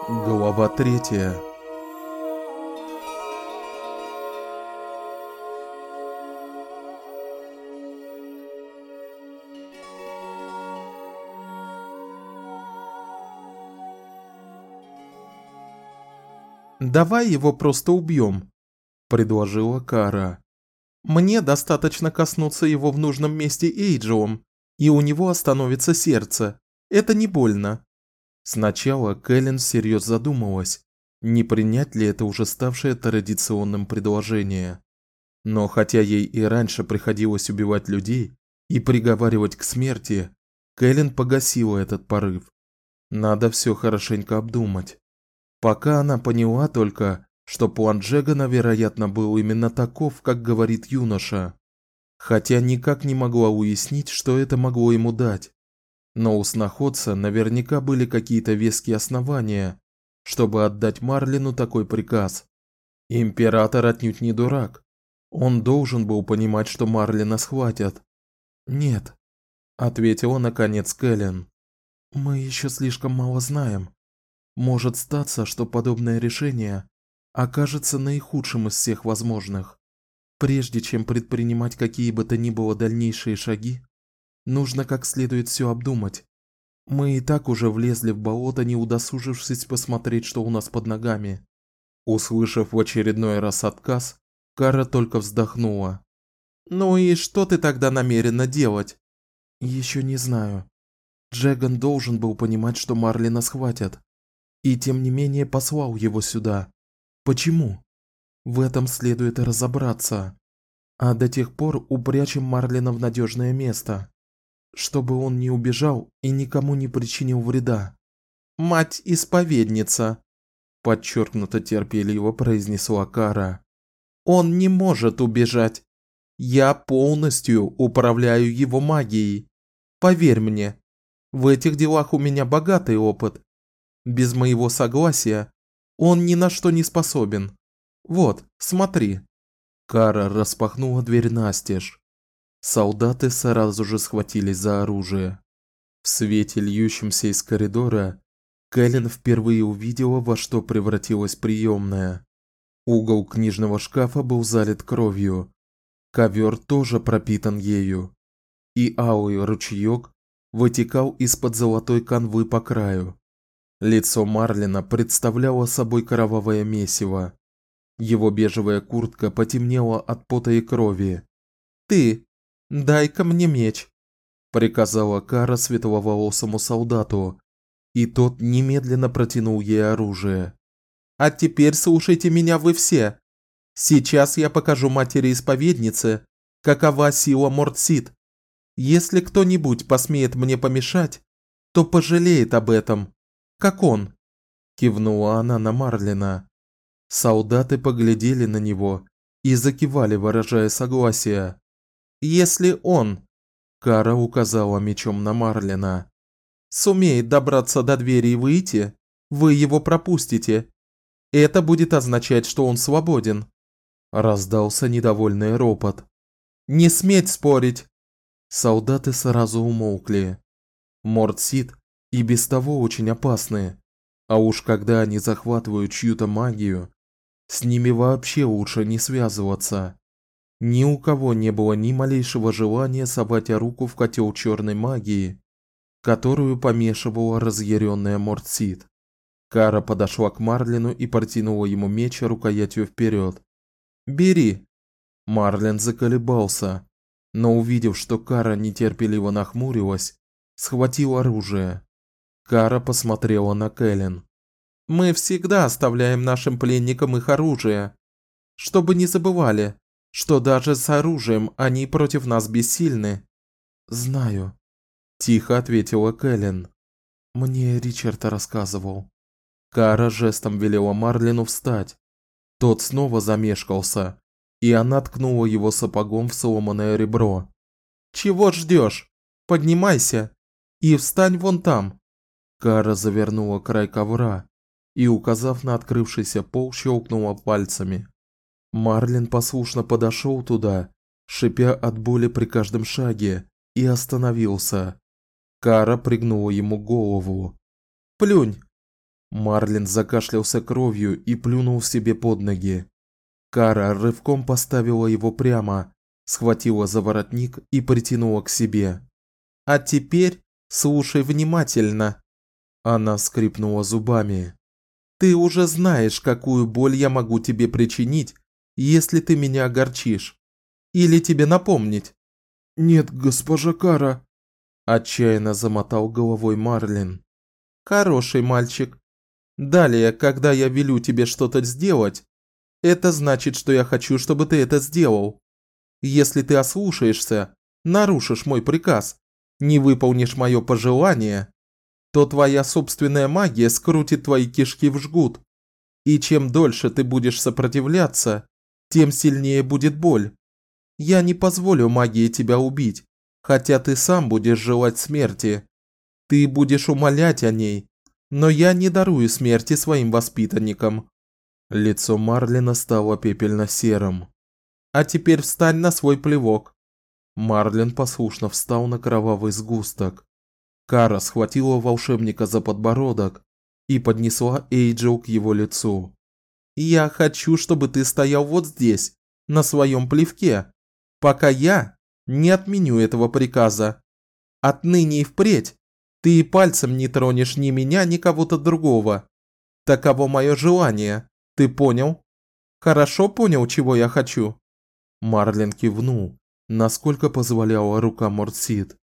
Глава 3. «Давай его просто убьем», – предложила Кара. «Мне достаточно коснуться его в нужном месте Эйджиом, и у него остановится сердце. Это не больно». Сначала Кэлен всерьез задумалась, не принять ли это уже ставшее традиционным предложение. Но хотя ей и раньше приходилось убивать людей и приговаривать к смерти, Кэлен погасила этот порыв. Надо все хорошенько обдумать. Пока она поняла только, что план Джегана, вероятно, был именно таков, как говорит юноша. Хотя никак не могла уяснить, что это могло ему дать. Но у сноходца наверняка были какие-то веские основания, чтобы отдать Марлину такой приказ. Император отнюдь не дурак. Он должен был понимать, что Марлина схватят. «Нет», – ответила наконец Кэлен. «Мы еще слишком мало знаем. Может статься, что подобное решение окажется наихудшим из всех возможных. Прежде чем предпринимать какие бы то ни было дальнейшие шаги, нужно как следует все обдумать. Мы и так уже влезли в болото, не удосужившись посмотреть, что у нас под ногами». Услышав в очередной раз отказ, Кара только вздохнула. «Ну и что ты тогда намерена делать?» «Еще не знаю. Джеган должен был понимать, что Марлина схватят. И тем не менее послал его сюда. Почему? В этом следует разобраться. А до тех пор упрячем Марлина в надежное место, чтобы он не убежал и никому не причинил вреда». «Мать-исповедница», – подчеркнуто терпеливо произнесла Кара. «Он не может убежать. Я полностью управляю его магией. Поверь мне, в этих делах у меня богатый опыт. Без моего согласия он ни на что не способен. Вот, смотри». Кара распахнула дверь настежь. Солдаты сразу же схватились за оружие. В свете, льющемся из коридора, Кэлен впервые увидела, во что превратилась приемная. Угол книжного шкафа был залит кровью. Ковер тоже пропитан ею. И алый ручеёк вытекал из-под золотой канвы по краю. Лицо Марлина представляло собой кровавое месиво. Его бежевая куртка потемнела от пота и крови. «Ты, дай-ка мне меч», – приказала Кара светловолосому солдату, и тот немедленно протянул ей оружие. «А теперь слушайте меня вы все. Сейчас я покажу матери-исповеднице, какова сила Мортсид. Если кто-нибудь посмеет мне помешать, то пожалеет об этом, как он», – кивнула она на Марлина. Солдаты поглядели на него и закивали, выражая согласие. «Если он», – Кара указала мечом на Марлина, – «сумеет добраться до двери и выйти, вы его пропустите. Это будет означать, что он свободен». Раздался недовольный ропот. «Не сметь спорить!» Солдаты сразу умолкли. Мортсид и без того очень опасные, а уж когда они захватывают чью-то магию, с ними вообще лучше не связываться. Ни у кого не было ни малейшего желания совать руку в котел черной магии, которую помешивала разъяренная Мортсид. Кара подошла к Марлину и протянула ему меч рукоятью вперед. «Бери!» Марлин заколебался, но увидев, что Кара нетерпеливо нахмурилась, схватил оружие. Кара посмотрела на Кэлен. «Мы всегда оставляем нашим пленникам их оружие, чтобы не забывали, что даже с оружием они против нас бессильны». «Знаю», – тихо ответила Кэлен. «Мне Ричард рассказывал». Кара жестом велела Марлину встать. Тот снова замешкался, и она ткнула его сапогом в сломанное ребро. «Чего ждешь? Поднимайся и встань вон там». Кара завернула край ковра и, указав на открывшийся пол, щелкнула пальцами. Марлин послушно подошел туда, шипя от боли при каждом шаге, и остановился. Кара пригнула ему голову. «Плюнь!» Марлин закашлялся кровью и плюнул себе под ноги. Кара рывком поставила его прямо, схватила за воротник и притянула к себе. «А теперь слушай внимательно». Она скрипнула зубами. «Ты уже знаешь, какую боль я могу тебе причинить, если ты меня огорчишь. Или тебе напомнить?» «Нет, госпожа Кара», – отчаянно замотал головой Марлин. «Хороший мальчик. Далее, когда я велю тебе что-то сделать, это значит, что я хочу, чтобы ты это сделал. Если ты ослушаешься, нарушишь мой приказ, не выполнишь мое пожелание, то твоя собственная магия скрутит твои кишки в жгут. И чем дольше ты будешь сопротивляться, тем сильнее будет боль. Я не позволю магии тебя убить, хотя ты сам будешь желать смерти. Ты будешь умолять о ней, но я не дарую смерти своим воспитанникам». Лицо Марлина стало пепельно-серым. «А теперь встань на свой плевок». Марлин послушно встал на кровавый сгусток. Кара схватила волшебника за подбородок и поднесла Эйджел к его лицу. «Я хочу, чтобы ты стоял вот здесь, на своем плевке, пока я не отменю этого приказа. Отныне и впредь ты и пальцем не тронешь ни меня, ни кого-то другого. Таково мое желание. Ты понял? Хорошо понял, чего я хочу?» Марлин кивнул, насколько позволяла рука Мортсид.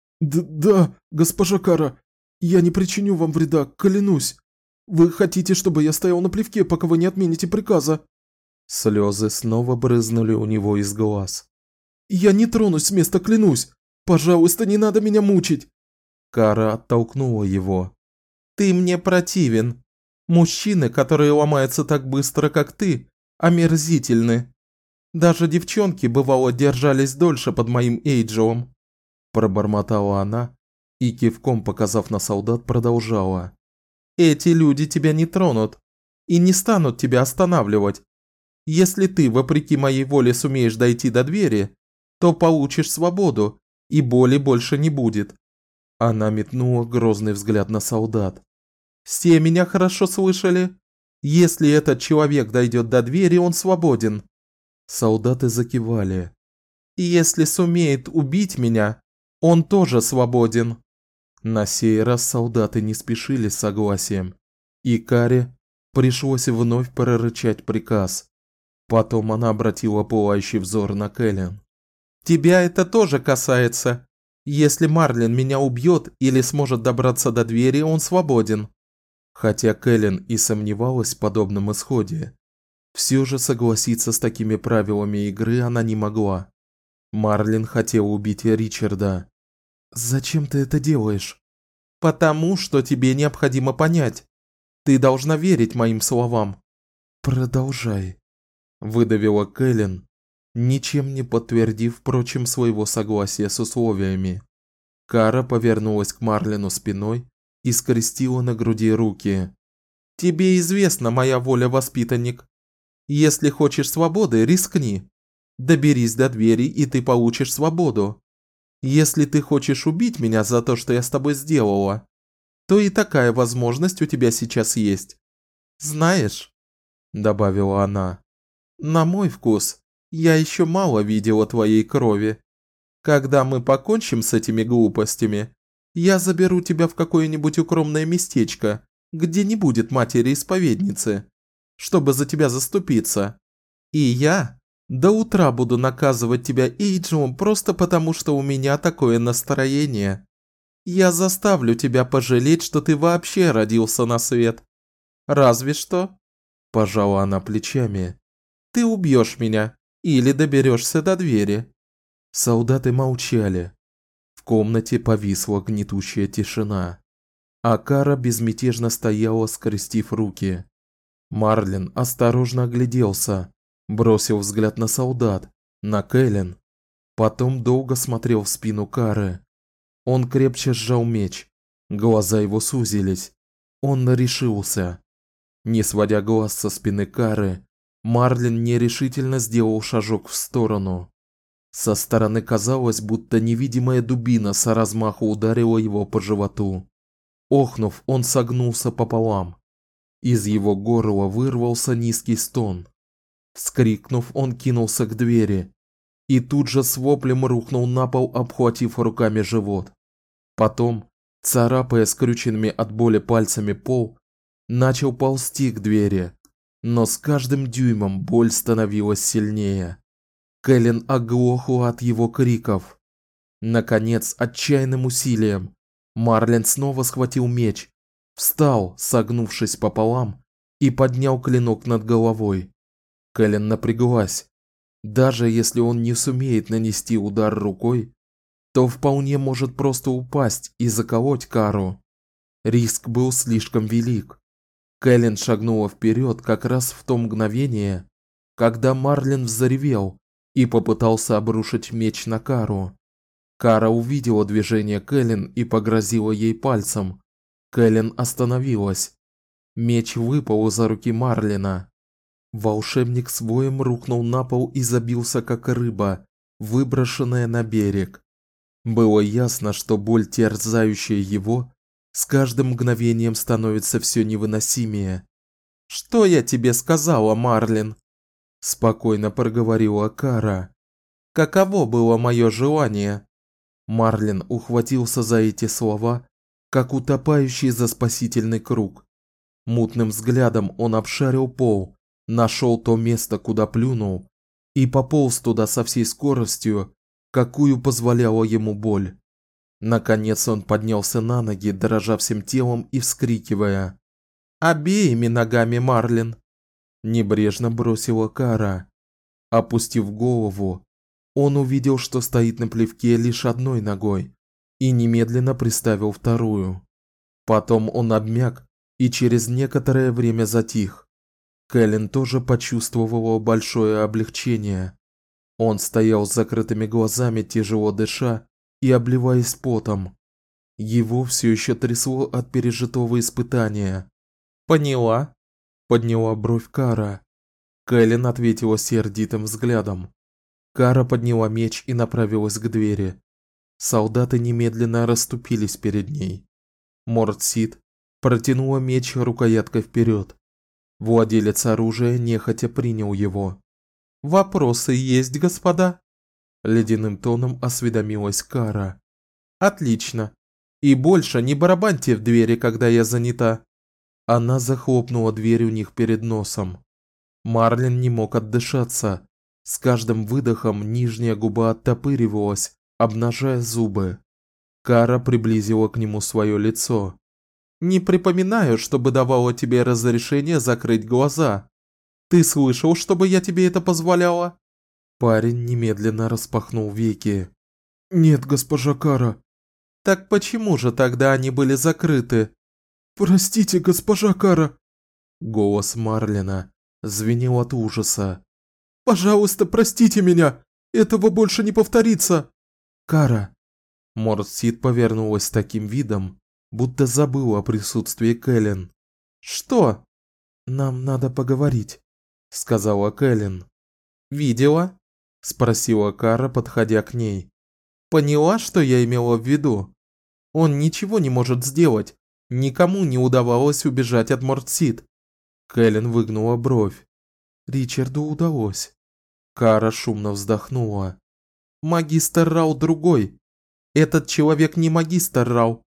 «Да, госпожа Кара, я не причиню вам вреда, клянусь. Вы хотите, чтобы я стоял на плевке, пока вы не отмените приказа?» Слезы снова брызнули у него из глаз. «Я не тронусь с места, клянусь. Пожалуйста, не надо меня мучить». Кара оттолкнула его. «Ты мне противен. Мужчины, которые ломаются так быстро, как ты, омерзительны. Даже девчонки, бывало, держались дольше под моим Эйджелом», – пробормотала она и, кивком показав на солдат, продолжала. «Эти люди тебя не тронут и не станут тебя останавливать. Если ты, вопреки моей воле, сумеешь дойти до двери, то получишь свободу, и боли больше не будет». Она метнула грозный взгляд на солдат. «Все меня хорошо слышали? Если этот человек дойдет до двери, он свободен». Солдаты закивали. «Если сумеет убить меня, он тоже свободен». На сей раз солдаты не спешили с согласием, и Каре пришлось вновь прорычать приказ. Потом она обратила пылающий взор на Кэлен. «Тебя это тоже касается. Если Марлин меня убьет или сможет добраться до двери, он свободен». Хотя Кэлен и сомневалась в подобном исходе, все же согласиться с такими правилами игры она не могла. Марлин хотел убить Ричарда. «Зачем ты это делаешь?» «Потому что тебе необходимо понять. Ты должна верить моим словам». «Продолжай», – выдавила Кэлен, ничем не подтвердив, впрочем, своего согласия с условиями. Кара повернулась к Марлину спиной и скрестила на груди руки. «Тебе известна моя воля, воспитанник. Если хочешь свободы, рискни. Доберись до двери, и ты получишь свободу. Если ты хочешь убить меня за то, что я с тобой сделала, то и такая возможность у тебя сейчас есть. Знаешь», – добавила она, – «на мой вкус, я еще мало видела твоей крови. Когда мы покончим с этими глупостями, я заберу тебя в какое-нибудь укромное местечко, где не будет матери-исповедницы, чтобы за тебя заступиться. И я до утра буду наказывать тебя Эйджелом просто потому, что у меня такое настроение. Я заставлю тебя пожалеть, что ты вообще родился на свет. Разве что, пожала она плечами, ты убьешь меня или доберешься до двери». Солдаты молчали. В комнате повисла гнетущая тишина, а Кара безмятежно стояла, скрестив руки. Марлин осторожно огляделся, бросил взгляд на солдат, на Кэлен, потом долго смотрел в спину Кары. Он крепче сжал меч, глаза его сузились. Он решился. Не сводя глаз со спины Кары, Марлин нерешительно сделал шажок в сторону. Со стороны казалось, будто невидимая дубина с размаху ударила его по животу. Охнув, он согнулся пополам. Из его горла вырвался низкий стон. Вскрикнув, он кинулся к двери и тут же с воплем рухнул на пол, обхватив руками живот. Потом, царапая скрюченными от боли пальцами пол, начал ползти к двери, но с каждым дюймом боль становилась сильнее. Кэлен оглохла от его криков. Наконец, отчаянным усилием, Марлин снова схватил меч, встал, согнувшись пополам, и поднял клинок над головой. Кэлен напряглась. Даже если он не сумеет нанести удар рукой, то вполне может просто упасть и заколоть Кару. Риск был слишком велик. Кэлен шагнула вперед как раз в то мгновение, когда Марлин взревел и попытался обрушить меч на Кару. Кара увидела движение Кэлен и погрозила ей пальцем. Кэлен остановилась. Меч выпал из руки Марлина. Волшебник с воем рухнул на пол и забился как рыба, выброшенная на берег. Было ясно, что боль, терзающая его, с каждым мгновением становится все невыносимее. "Что я тебе сказала, Марлин?" спокойно проговорила Кара. "Каково было моё желание?" Марлин ухватился за эти слова, как утопающий за спасительный круг. Мутным взглядом он обшарил пол, нашел то место, куда плюнул, и пополз туда со всей скоростью, какую позволяла ему боль. Наконец он поднялся на ноги, дрожа всем телом и вскрикивая: "Обеими ногами, Марлин!" Небрежно бросила Кара. Опустив голову, он увидел, что стоит на плевке лишь одной ногой, и немедленно приставил вторую. Потом он обмяк и через некоторое время затих. Кэлен тоже почувствовала большое облегчение. Он стоял с закрытыми глазами, тяжело дыша и обливаясь потом. Его все еще трясло от пережитого испытания. "Поняла?" подняла бровь Кара. Кэлен ответила сердитым взглядом. Кара подняла меч и направилась к двери. Солдаты немедленно расступились перед ней. Мортсид протянула меч рукояткой вперед. Владелец оружия нехотя принял его. "Вопросы есть, господа?" ледяным тоном осведомилась Кара. "Отлично. И больше не барабаньте в двери, когда я занята." Она захлопнула дверь у них перед носом. Марлин не мог отдышаться. С каждым выдохом нижняя губа оттопыривалась, обнажая зубы. Кара приблизила к нему своё лицо. "Не припоминаю, чтобы давала тебе разрешение закрыть глаза. Ты слышал, чтобы я тебе это позволяла?" Парень немедленно распахнул веки. «Нет, госпожа Кара». "Так почему же тогда они были закрыты?" «Простите, госпожа Кара». Голос Марлина звенел от ужаса. «Пожалуйста, простите меня. Этого больше не повторится». "Кара". Мортсид повернулась с таким видом, будто забыла о присутствии Кэлен. "Что?" "Нам надо поговорить", сказала Кэлен. "Видела?" спросила Кара, подходя к ней. "Поняла, что я имела в виду? Он ничего не может сделать. Никому не удавалось убежать от Мортсид." Кэлен выгнула бровь. "Ричарду удалось." Кара шумно вздохнула. "Магистр Рау другой. Этот человек не магистр Рау.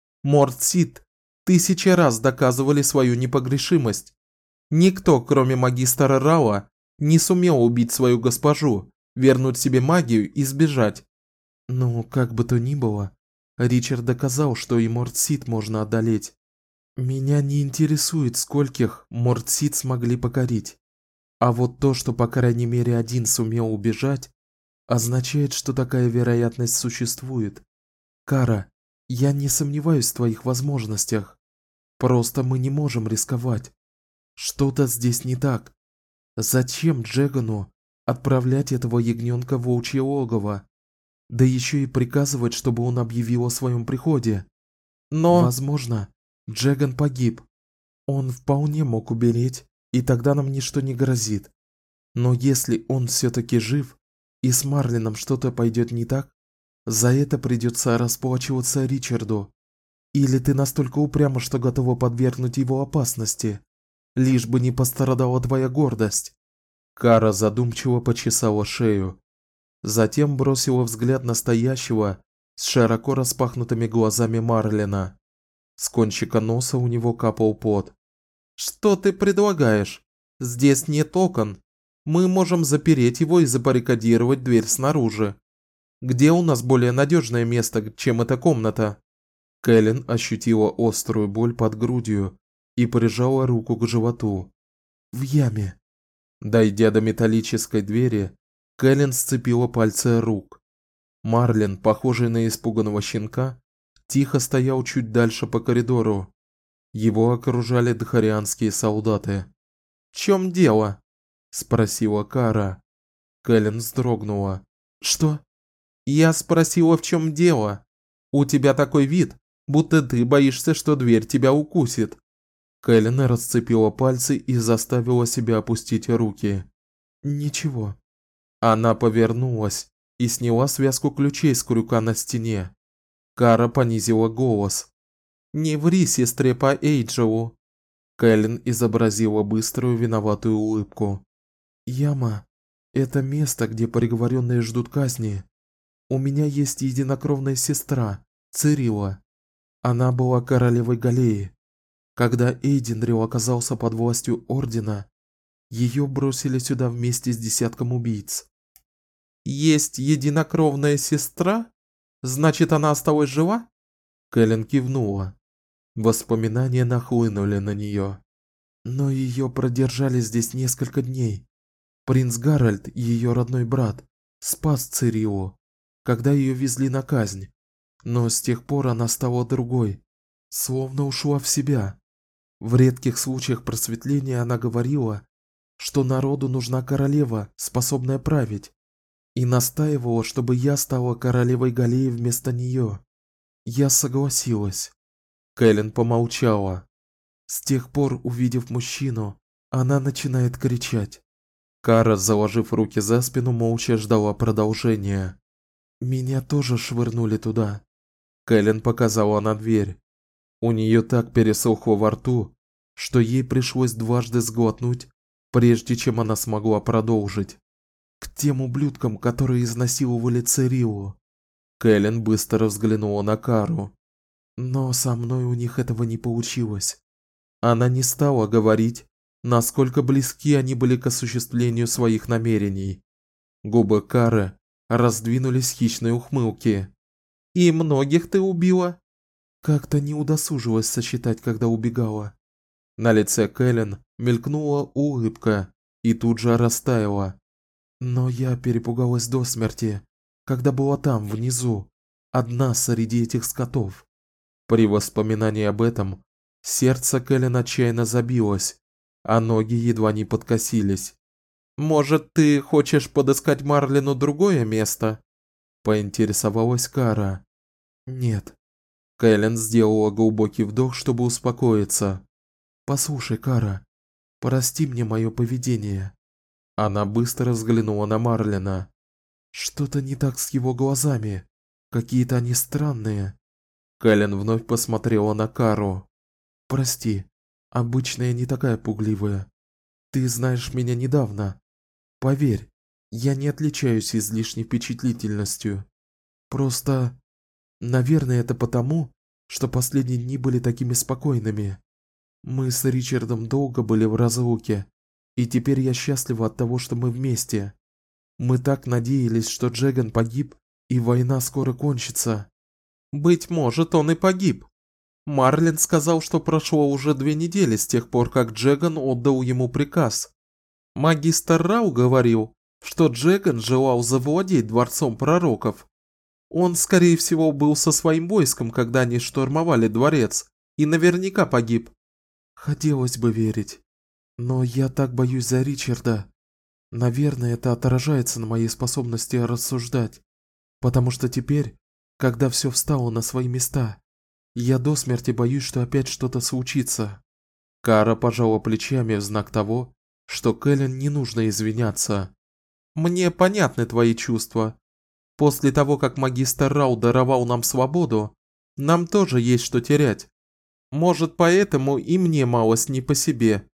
Мортсид 1000 раз доказывали свою непогрешимость. Никто, кроме магистра Рауа, не сумел убить свою госпожу, вернуть себе магию и сбежать." "Ну, как бы то ни было, Ричард доказал, что и Мортсид можно одолеть. Меня не интересует, скольких Мортсид смогли покорить. А вот то, что по крайней мере один сумел убежать, означает, что такая вероятность существует. Кара, я не сомневаюсь в твоих возможностях. Просто мы не можем рисковать. Что-то здесь не так. Зачем Джегану отправлять этого ягнёнка в волчье логово? Да еще и приказывать, чтобы он объявил о своем приходе. Но, возможно, Джеган погиб. Он вполне мог умереть, и тогда нам ничто не грозит. Но если он все-таки жив, и с Марлином что-то пойдет не так, за это придется расплачиваться Ричарду. Или ты настолько упряма, что готова подвергнуть его опасности?" лишь бы не пострадала твоя гордость. Кара задумчиво почесала шею, затем бросила взгляд на стоящего с широко распахнутыми глазами Марлина. С кончика носа у него капал пот. Что ты предлагаешь? Здесь нет окон. Мы можем запереть его и забаррикадировать дверь снаружи. Где у нас более надежное место, чем эта комната? Кэлен ощутила острую боль под грудью и прижала руку к животу. В яме. Дойдя до металлической двери, Кэлен сцепила пальцы рук. Марлин, похожий на испуганного щенка, тихо стоял чуть дальше по коридору. Его окружали дхарианские солдаты. "В чём дело?" спросила Кара. Кэлен вздрогнула. "Что?" "Я спросила, в чём дело. У тебя такой вид, будто ты боишься, что дверь тебя укусит". Кэлен расцепила пальцы и заставила себя опустить руки. "Ничего". Она повернулась и сняла связку ключей с крюка на стене. Кара понизила голос. "Не ври сестре по Эйджелу". Кэлен изобразила быструю виноватую улыбку. "Яма – это место, где приговоренные ждут казни. У меня есть единокровная сестра, Цирилла. Она была королевой Галлеи. Когда Эйденрил оказался под властью Ордена, ее бросили сюда вместе с десятком убийц". "Есть единокровная сестра? Значит, она осталась жива?" Кэлен кивнула. Воспоминания нахлынули на неё. Но её продержали здесь несколько дней. Принц Гарольд, её родной брат, спас Цириллу, когда её везли на казнь. Но с тех пор она стала другой, словно ушла в себя. В редких случаях просветления она говорила, что народу нужна королева, способная править, и настаивала, чтобы я стала королевой Галлеи вместо неё. Я согласилась. Кэлен помолчала. С тех пор, увидев мужчину, она начинает кричать. Кара, заложив руки за спину, молча ждала продолжения. Меня тоже швырнули туда. Кэлен показала на дверь. У неё так пересохло во рту, что ей пришлось дважды сглотнуть, прежде чем она смогла продолжить. К тем ублюдкам, которые изнасиловали Цириллу. Кэлен быстро взглянула на Кару. Но со мной у них этого не получилось. Она не стала говорить, насколько близки они были к осуществлению своих намерений. Губы Кары раздвинулись в хищной ухмылке. "И многих ты убила?" "Как-то не удосужилась сосчитать, когда убегала". На лице Кэлен мелькнула улыбка и тут же растаяла. "Но я перепугалась до смерти, когда была там внизу, одна среди этих скотов". При воспоминании об этом сердце Кэлен отчаянно забилось, а ноги едва не подкосились. "Может, ты хочешь подыскать Марлину другое место?" поинтересовалась Кара. "Нет". Кэлен сделала глубокий вдох, чтобы успокоиться. "Послушай, Кара, прости мне моё поведение". Она быстро взглянула на Марлина. "Что-то не так с его глазами. Какие-то они странные". Кэлен вновь посмотрела на Кару. "Прости, обычно я не такая пугливая. Ты знаешь меня недавно. Поверь, я не отличаюсь излишней впечатлительностью. Просто, наверное, это потому, что последние дни были такими спокойными. Мы с Ричардом долго были в разлуке, и теперь я счастлива от того, что мы вместе. Мы так надеялись, что Джеган погиб, и война скоро кончится". "Быть может, он и погиб. Марлин сказал, что прошло уже 2 недели с тех пор, как Джеган отдал ему приказ. Магистр Рау говорил, что Джеган желал завладеть дворцом пророков. Он, скорее всего, был со своим войском, когда они штурмовали дворец, и наверняка погиб". "Хотелось бы верить, но я так боюсь за Ричарда. Наверное, это отражается на моей способности рассуждать, потому что теперь, когда всё встало на свои места, я до смерти боюсь, что опять что-то случится". Кара пожала плечами в знак того, что Кэлен не нужно извиняться. "Мне понятны твои чувства. После того, как магистр Рау даровал нам свободу, нам тоже есть что терять. Может, поэтому и мне малость не по себе.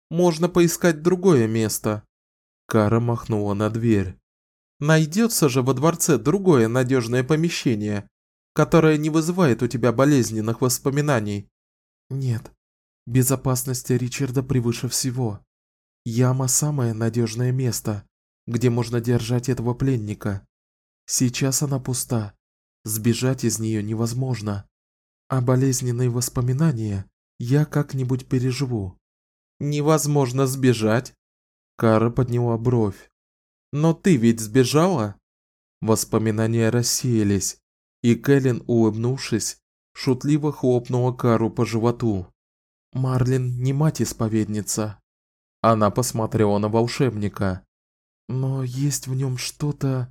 Можно поискать другое место. Кара махнула на дверь. Найдется же во дворце другое надежное помещение, которое не вызывает у тебя болезненных воспоминаний. Нет, безопасность Ричарда превыше всего. Яма – самое надежное место, где можно держать этого пленника. Сейчас она пуста, сбежать из нее невозможно. А болезненные воспоминания я как-нибудь переживу. Невозможно сбежать? Кара подняла бровь. Но ты ведь сбежала? Воспоминания рассеялись, и Кэлен, улыбнувшись, шутливо хлопнула Кару по животу. Марлин не мать-исповедница. Она посмотрела на волшебника. Но есть в нем что-то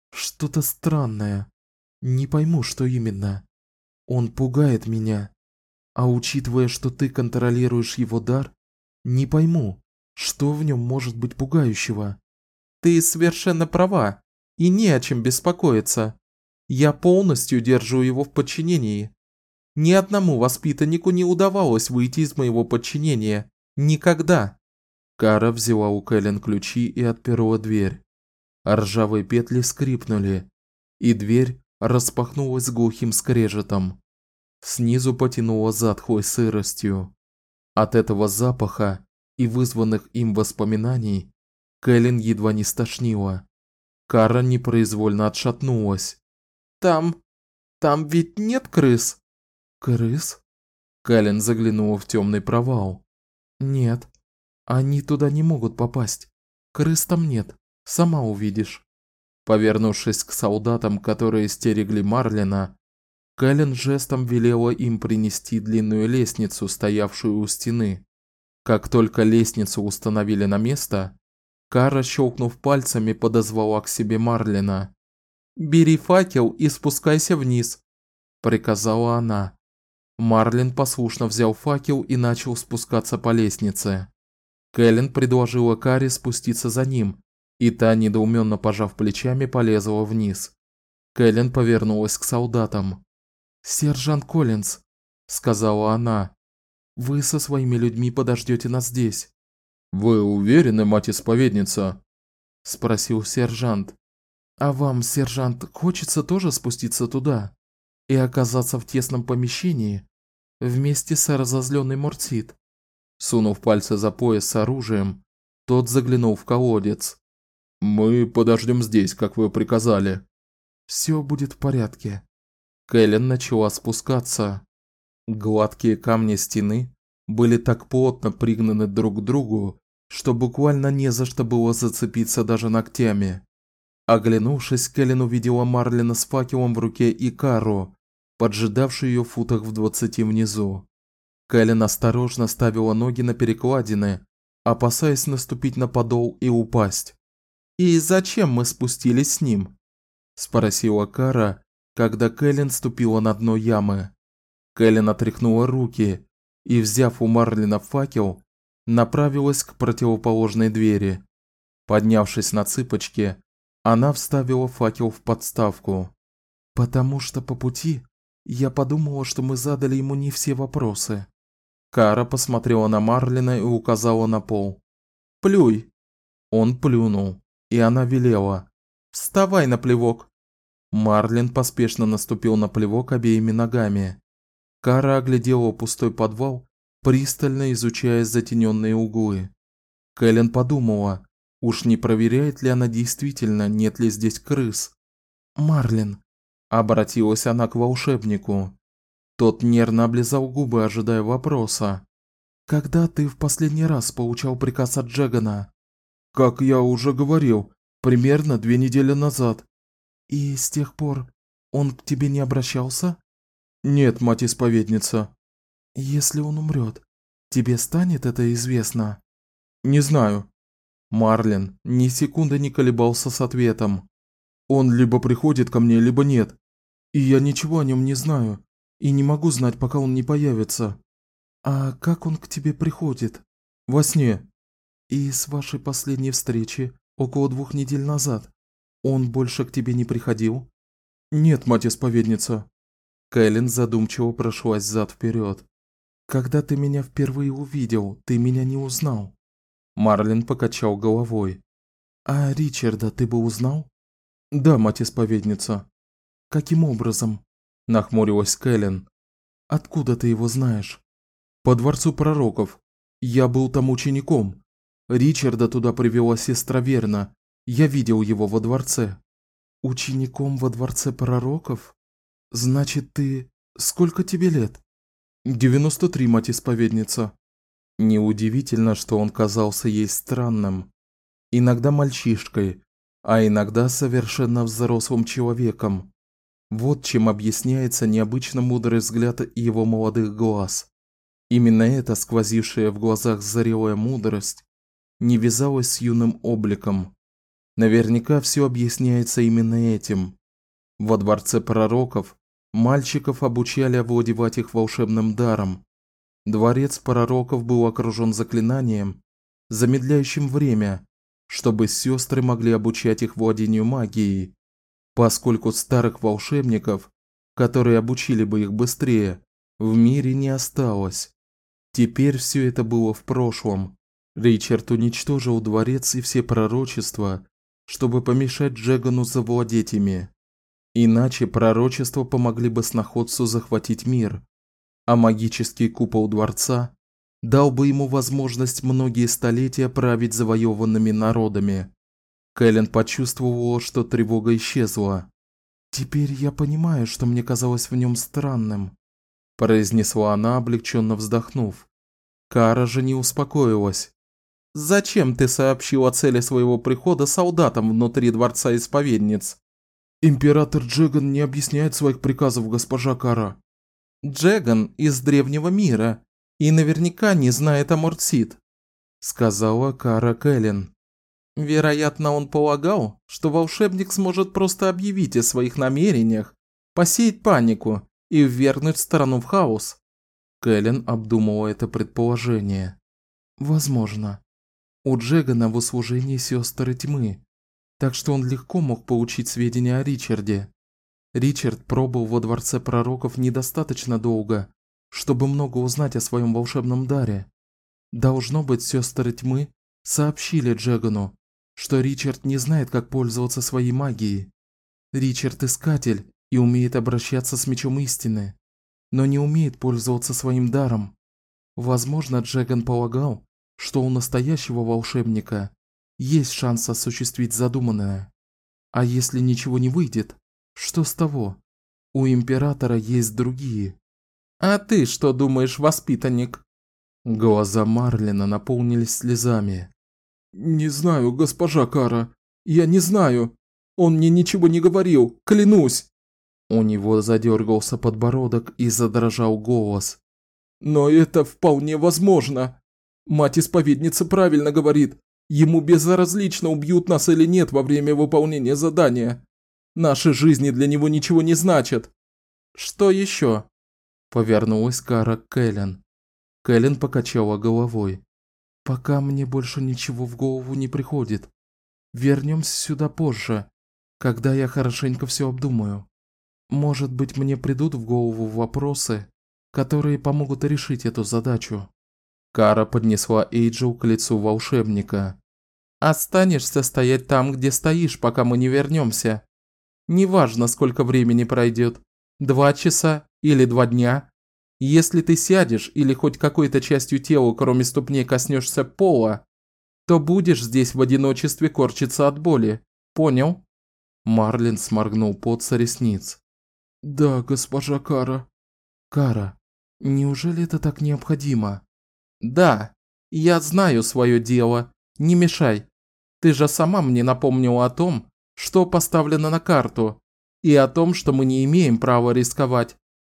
странное. Не пойму, что именно. Он пугает меня. А учитывая, что ты контролируешь его дар, не пойму, что в нем может быть пугающего. Ты совершенно права, и не о чем беспокоиться. Я полностью держу его в подчинении. Ни одному воспитаннику не удавалось выйти из моего подчинения. Никогда. Кара взяла у Кэлен ключи и отперла дверь. Ржавые петли скрипнули, и дверь распахнулась с глухим скрежетом. Снизу потянуло затхлой сыростью. От этого запаха и вызванных им воспоминаний Кэлен едва не стошнило. Кара непроизвольно отшатнулась. Там ведь нет крыс? Крыс? Кэлен заглянула в темный провал. Нет, они туда не могут попасть. Крыс там нет, сама увидишь. Повернувшись к солдатам, которые стерегли Марлина, Кэлен жестом велела им принести длинную лестницу, стоявшую у стены. Как только лестницу установили на место, Кара, щелкнув пальцами, подозвала к себе Марлина. «Бери факел и спускайся вниз», – приказала она. Марлин послушно взял факел и начал спускаться по лестнице. Кэлен предложила Каре спуститься за ним, и та, недоуменно пожав плечами, полезла вниз. Кэлен повернулась к солдатам. «Сержант Коллинз», – сказала она, – «вы со своими людьми подождете нас здесь». «Вы уверены, мать-исповедница?» – спросил сержант. «А вам, сержант, хочется тоже спуститься туда и оказаться в тесном помещении вместе с разозленной Мортсид?» Сунув пальцы за пояс с оружием, тот заглянул в колодец. «Мы подождем здесь, как вы приказали». «Все будет в порядке». Кэлен начала спускаться. Гладкие камни стены были так плотно пригнаны друг к другу, что буквально не за что было зацепиться даже ногтями. Оглянувшись, Кэлен увидела Марлина с факелом в руке и Кару, поджидавшую ее в футах в 20 внизу. Кэлен осторожно ставила ноги на перекладины, опасаясь наступить на подол и упасть. «И зачем мы спустились с ним?» – спросила Кара, когда Кэлен ступила на дно ямы. Кэлен отряхнула руки и, взяв у Марлина факел, направилась к противоположной двери. Поднявшись на цыпочки, она вставила факел в подставку. «Потому что по пути я подумала, что мы задали ему не все вопросы». Кара посмотрела на Марлина и указала на пол. «Плюй!» Он плюнул, и она велела. «Вставай на плевок!» Марлин поспешно наступил на плевок обеими ногами. Кара оглядела пустой подвал, пристально изучая затененные углы. Кэлен подумала, уж не проверяет ли она действительно, нет ли здесь крыс. «Марлин!» – обратилась она к волшебнику. Тот нервно облизал губы, ожидая вопроса. «Когда ты в последний раз получал приказ от Джегана?» «Как я уже говорил, примерно 2 недели назад». «И с тех пор он к тебе не обращался?» «Нет, мать-исповедница». «Если он умрет, тебе станет это известно?» «Не знаю». Марлин ни секунды не колебался с ответом. «Он либо приходит ко мне, либо нет. И я ничего о нем не знаю. И не могу знать, пока он не появится». «А как он к тебе приходит?» «Во сне». «И с вашей последней встречи, около 2 недель назад, он больше к тебе не приходил?» «Нет, мать-исповедница». Кэлен задумчиво прошлась взад-вперед. «Когда ты меня впервые увидел, ты меня не узнал. Марлин покачал головой. А Ричарда ты бы узнал? Да, мать-исповедница. Каким образом? Нахмурилась Кэлен. Откуда ты его знаешь? По дворцу пророков. Я был там учеником. Ричарда туда привела сестра Верна. Я видел его во дворце. Учеником во дворце пророков? Значит, ты... Сколько тебе лет? 93, мать-исповедница. Неудивительно, что он казался ей странным. Иногда мальчишкой, а иногда совершенно взрослым человеком. Вот чем объясняется необычно мудрый взгляд его молодых глаз. Именно эта сквозившая в глазах зрелая мудрость не вязалась с юным обликом. Наверняка все объясняется именно этим. Во дворце пророков мальчиков обучали овладевать их волшебным даром. Дворец пророков был окружен заклинанием, замедляющим время, чтобы сестры могли обучать их владению магией, поскольку старых волшебников, которые обучили бы их быстрее, в мире не осталось. Теперь все это было в прошлом. Ричард уничтожил дворец и все пророчества, чтобы помешать Джегану завладеть ими. Иначе пророчества помогли бы сноходцу захватить мир, а магический купол дворца дал бы ему возможность многие столетия править завоеванными народами. Кэлен почувствовала, что тревога исчезла. «Теперь я понимаю, что мне казалось в нем странным», произнесла она, облегченно вздохнув. Кара же не успокоилась. «Зачем ты сообщил о цели своего прихода солдатам внутри дворца исповедниц?» «Император Джеган не объясняет своих приказов, госпожа Кара». «Джеган из древнего мира и наверняка не знает о Мортсид», сказала Кара Кэлен. «Вероятно, он полагал, что волшебник сможет просто объявить о своих намерениях, посеять панику и ввергнуть страну в хаос». Кэлен обдумывала это предположение. «Возможно. У Джегана в услужении сестры тьмы, так что он легко мог получить сведения о Ричарде. Ричард пробыл во дворце пророков недостаточно долго, чтобы много узнать о своем волшебном даре. Должно быть, сестры тьмы сообщили Джегану, что Ричард не знает, как пользоваться своей магией. Ричард искатель и умеет обращаться с мечом истины, но не умеет пользоваться своим даром. Возможно, Джеган полагал, что у настоящего волшебника есть шанс осуществить задуманное. А если ничего не выйдет, что с того? У императора есть другие. А ты что думаешь, воспитанник? Глаза Марлина наполнились слезами. Не знаю, госпожа Кара. Я не знаю. Он мне ничего не говорил, клянусь. У него задергался подбородок и задрожал голос. Но это вполне возможно. Мать-исповедница правильно говорит. Ему безразлично, убьют нас или нет во время выполнения задания. Наши жизни для него ничего не значат. Что еще? Повернулась Кара к Кэлен. Кэлен покачала головой. Пока мне больше ничего в голову не приходит. Вернемся сюда позже, когда я хорошенько все обдумаю. Может быть, мне придут в голову вопросы, которые помогут решить эту задачу. Кара поднесла Эйджел к лицу волшебника. Останешься стоять там, где стоишь, пока мы не вернемся. Неважно, сколько времени пройдет. 2 часа или 2 дня. Если ты сядешь или хоть какой-то частью тела, кроме ступней, коснешься пола, то будешь здесь в одиночестве корчиться от боли. Понял? Марлин сморгнул пот с ресниц. Да, госпожа Кара. Кара, неужели это так необходимо? Да, я знаю свое дело. Не мешай. Ты же сама мне напомнила о том, что поставлено на карту, и о том, что мы не имеем права рисковать.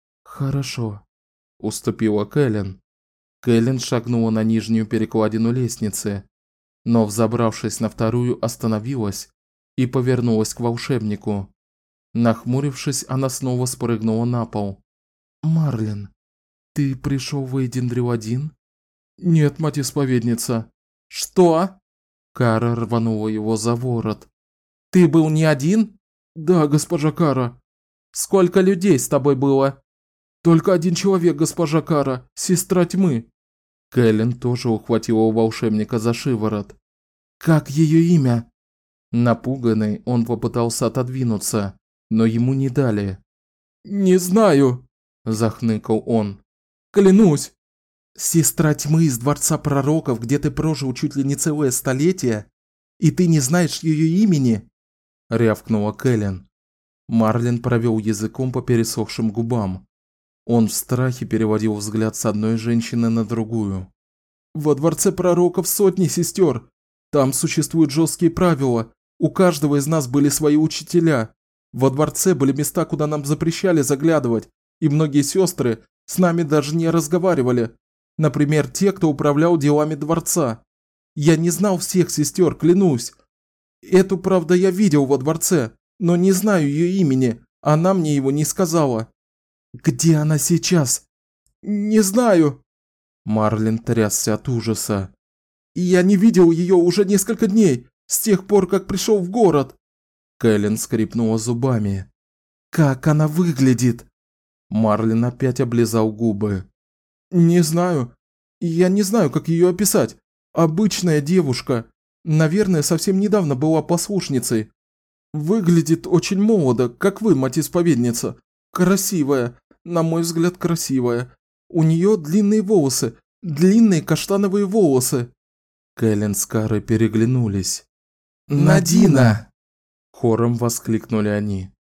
Хорошо, уступила Кэлен. Кэлен шагнула на нижнюю перекладину лестницы, но, взобравшись на вторую, остановилась и повернулась к волшебнику. Нахмурившись, она снова спрыгнула на пол. Марлин, ты пришел в Эйдендрил один? Нет, мать-исповедница. Что? Кара рванула его за ворот. Ты был не один? Да, госпожа Кара. Сколько людей с тобой было? Только один человек, госпожа Кара, сестра тьмы. Кэлен тоже ухватила волшебника за шиворот. «Как ее имя?» Напуганный, он попытался отодвинуться, но ему не дали. «Не знаю», – захныкал он. «Клянусь!» «Сестра тьмы из Дворца Пророков, где ты прожил чуть ли не целое столетие, и ты не знаешь ее имени?» – рявкнула Кэлен. Марлин провел языком по пересохшим губам. Он в страхе переводил взгляд с одной женщины на другую. «Во Дворце Пророков сотни сестер. Там существуют жесткие правила. У каждого из нас были свои учителя. Во дворце были места, куда нам запрещали заглядывать, и многие сестры с нами даже не разговаривали. Например, те, кто управлял делами дворца. Я не знал всех сестер, клянусь. Эту, правда, я видел во дворце, но не знаю ее имени, она мне его не сказала. Где она сейчас? Не знаю». Марлин трясся от ужаса. «Я не видел ее уже несколько дней, с тех пор, как пришел в город». Кэлен скрипнула зубами. «Как она выглядит?» Марлин опять облизал губы. «Не знаю. Я не знаю, как ее описать. Обычная девушка. Наверное, совсем недавно была послушницей. Выглядит очень молодо, как вы, мать-исповедница. Красивая, на мой взгляд, красивая. У нее длинные волосы, длинные каштановые волосы». Кэлен с Карой переглянулись. «Надина!» – хором воскликнули они.